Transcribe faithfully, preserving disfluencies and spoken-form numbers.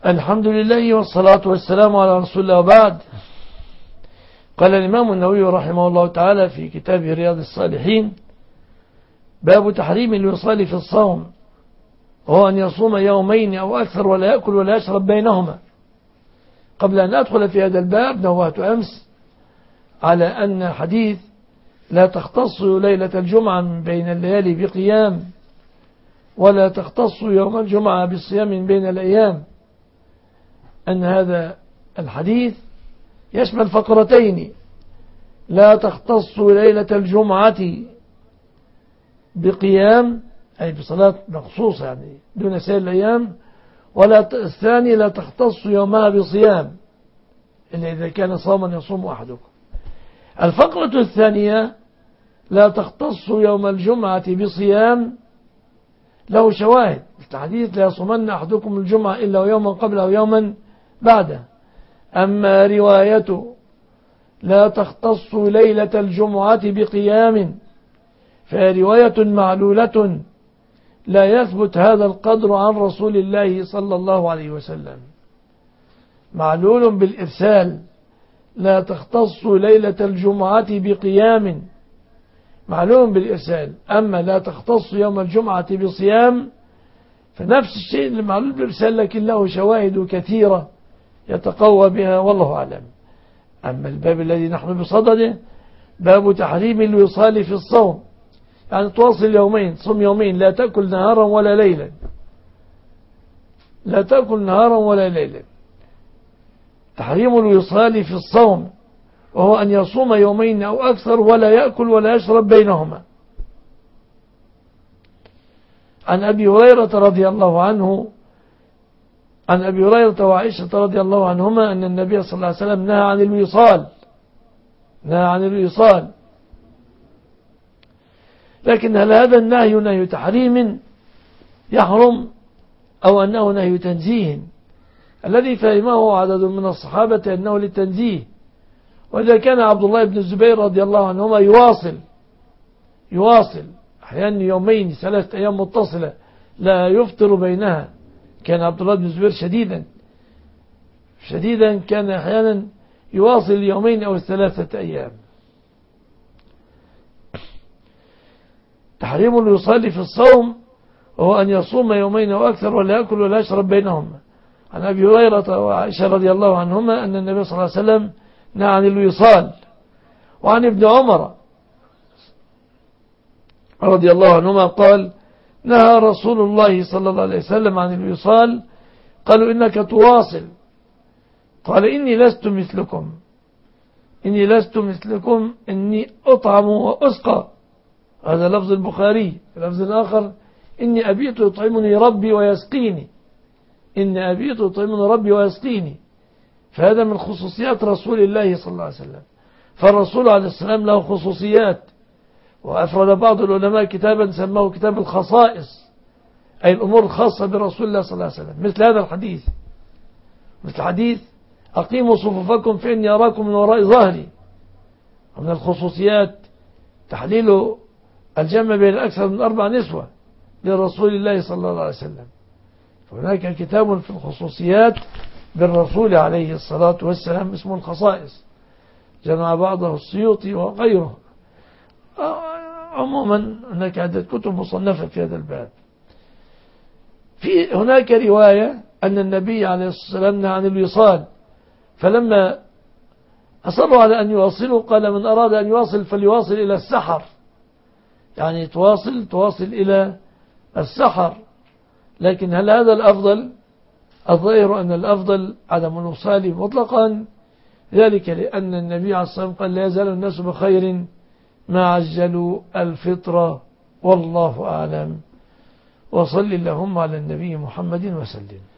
الحمد لله والصلاة والسلام على رسول الله وبعد. قال الإمام النووي رحمه الله تعالى في كتابه رياض الصالحين: باب تحريم الوصال في الصوم، وهو أن يصوم يومين أو أكثر ولا يأكل ولا يشرب بينهما. قبل أن أدخل في هذا الباب نوهت أمس على أن حديث لا تختص ليلة الجمعة من بين الليالي بقيام، ولا تختص يوم الجمعة بالصيام من بين الأيام، أن هذا الحديث يشمل فقرتين: لا تختص ليلة الجمعة بقيام أي بصلاة مخصوصة يعني دون سائر الأيام، ولا الثاني لا تختص يومها بصيام إلا إذا كان صوما يصوم أحدكم. الفقرة الثانية لا تختص يوم الجمعة بصيام له شواهد، الحديث لا يصومن أحدكم الجمعة إلا يوما قبله ويوما بعده. أما رواية لا تختص ليلة الجمعة بقيام فرواية معلولة لا يثبت هذا القدر عن رسول الله صلى الله عليه وسلم، معلول بالإرسال. لا تختص ليلة الجمعة بقيام معلوم بالإرسال. أما لا تختص يوم الجمعة بصيام فنفس الشيء المعلول بالإرسال، لكن له شواهد كثيرة يتقوى بها، والله أعلم. أما الباب الذي نحن بصدده باب تحريم الوصال في الصوم، يعني تواصل يومين، صم يومين، لا تأكل نهارا ولا ليلا، لا تأكل نهارا ولا ليلا. تحريم الوصال في الصوم وهو أن يصوم يومين أو أكثر ولا يأكل ولا يشرب بينهما. عن أبي هريرة رضي الله عنه عن أبي هريرة وعائشة رضي الله عنهما أن النبي صلى الله عليه وسلم نهى عن الوصال نهى عن الوصال لكن هل هذا النهي نهي تحريم يحرم أو أنه نهي تنزيه؟ الذي فهمه عدد من الصحابة أنه للتنزيه، وإذا كان عبد الله بن الزبير رضي الله عنهما يواصل يواصل أحيانا يومين ثلاثة أيام متصلة لا يفطر بينها. كان عبد الله بن الزبير شديدا شديدا كان أحيانا يواصل يومين أو ثلاثة أيام. تحريم الوصال في الصوم وهو أن يصوم يومين أو أكثر ولا يأكل ولا يشرب بينهما. عن أبي هريرة وعائشة رضي الله عنهما أن النبي صلى الله عليه وسلم نهى عن الوصال. وعن ابن عمر رضي الله عنهما قال: نهى رسول الله صلى الله عليه وسلم عن الوصال. قالوا: إنك تواصل؟ قال: إني لست مثلكم إني لست مثلكم إني أطعم وأسقى. هذا لفظ البخاري. لفظ الآخر: إني أبيت يطعمني ربي ويسقيني إني أبيت يطعمني ربي ويسقيني. فهذا من خصوصيات رسول الله صلى الله عليه وسلم. فالرسول عليه السلام له خصوصيات، وأفرد بعض العلماء كتابا سماه كتاب الخصائص، أي الأمور الخاصة برسول الله صلى الله عليه وسلم، مثل هذا الحديث مثل حديث أقيموا صفوفكم فإني أراكم من وراء ظهري. ومن الخصوصيات تحليل الجمع بين أكثر من أربع نسوة لرسول الله صلى الله عليه وسلم. هناك كتاب في الخصوصيات بالرسول عليه الصلاة والسلام اسمه الخصائص، جمع بعضه السيوطي وغيره. عموما هناك عدة كتب مصنفة في هذا الباب. في هناك رواية أن النبي عليه الصلاة والسلام نهى عن الوصال، فلما أصروا على أن يواصلوا قال: من أراد أن يواصل فليواصل إلى السحر، يعني تواصل تواصل إلى السحر. لكن هل هذا الأفضل؟ الظاهر أن الأفضل عدم الوصال مطلقا، ذلك لأن النبي عليه الصلاة والسلام قال: لا يزال الناس بخير ما عجلوا الفطرة، والله أعلم. وصل اللهم على النبي محمد وسلم.